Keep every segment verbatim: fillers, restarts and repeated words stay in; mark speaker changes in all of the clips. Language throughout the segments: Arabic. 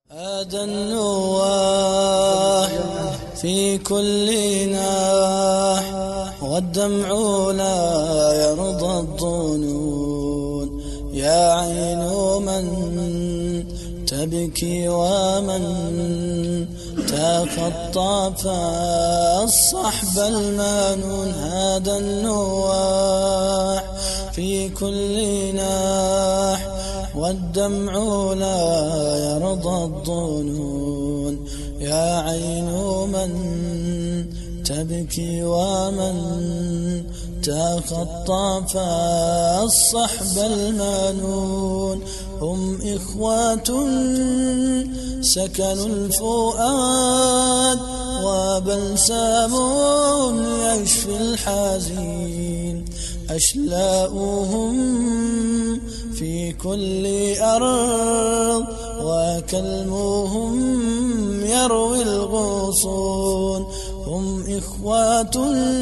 Speaker 1: هذا النواح في كل ناح والدمع لا يرضى الظنون. يا عين من تبكي ومن تخطف الصحب المنون. هذا النواح في كل ناح والدمع لا يرضى الظنون. يا عين من تبكي ومن تخطف الصحب المنون. هم إخوة سكنوا الفؤاد وبلسم يشفي الحزين. أشلاؤهم في كل أرض وكلمهم يروي الغصون. هم إخوة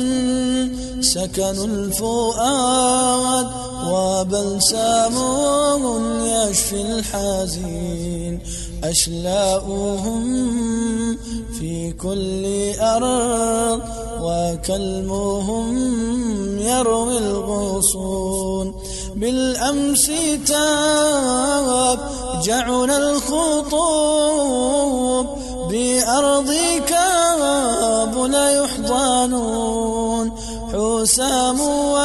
Speaker 1: سكنوا الفؤاد وبلسم يشفي الحزين. أشلاؤهم في كل أرض وكلمهم يروي الغصون. بالأمس تابجعنا الخطوب بأرض كابل يحضنون. حسام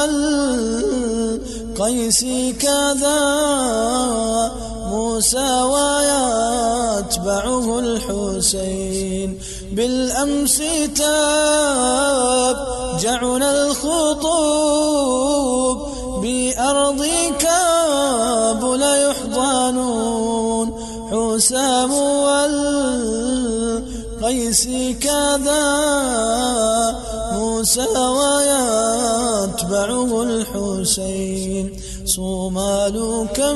Speaker 1: والقيس كذا موسى ويتبعه الحسين. بالأمس تابجعنا الخطوب بأرض كابل يحضنون. حسام والقيس كذا موسى ويتبعه الحسين. صومال كم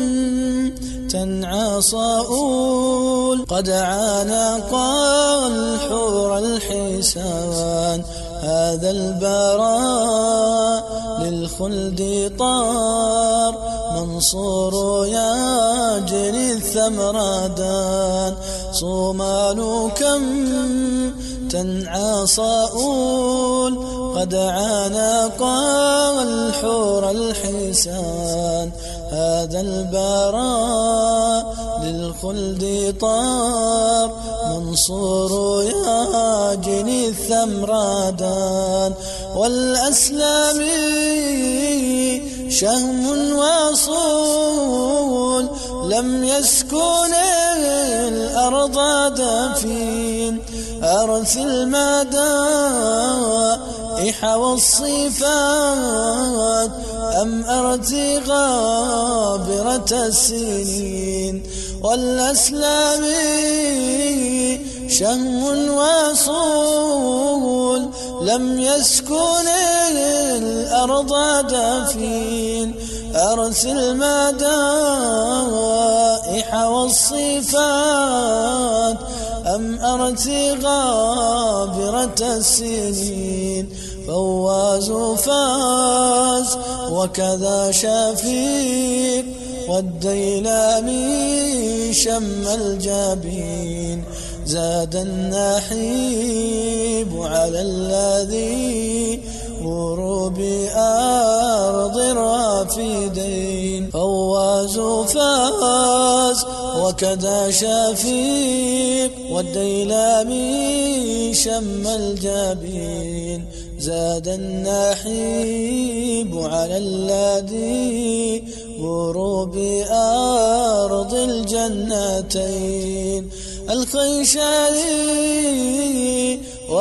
Speaker 1: تنعى صاؤول قد عانق الحور الحسان. هذا البراء للخلد طار منصور يجري الثمردان. صومال كم تنعى صاؤول قد عانق الحور الحسان. هذا البراء للخلد طار منصور يجني الثمردان. والأسلام شهم وصول لم يسكن الأرض دفين. أرث المدائح والصفات أم أرث غابرة السنين. والأسلام شهم وصول لم يسكن الأرض دفين. أرث المدائح والصفات أم أرث غابرة السنين. فواز فاز وكذا شفيق والديلمي شم الجبين. زاد النحيب على الذي مروا بأرض رافدين. فواز فاز وكذا شفيق والديلمي شم الجبين. زاد النحيب على الذي مروا بأرض الجنتين. الخيشاني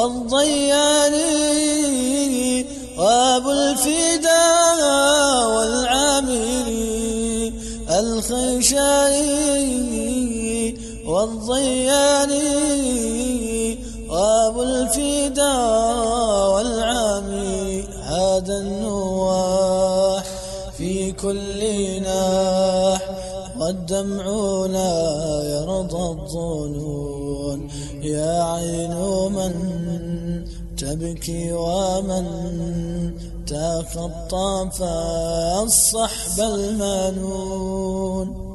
Speaker 1: والضياني وابو الفداء والعامري. الخيشاني والضياني وابو الفداء والعامري. هذا النواح في كل ناح والدمع لا يرضى الظنون. يا عين من تبكي ومن تخطف الصحب المنون.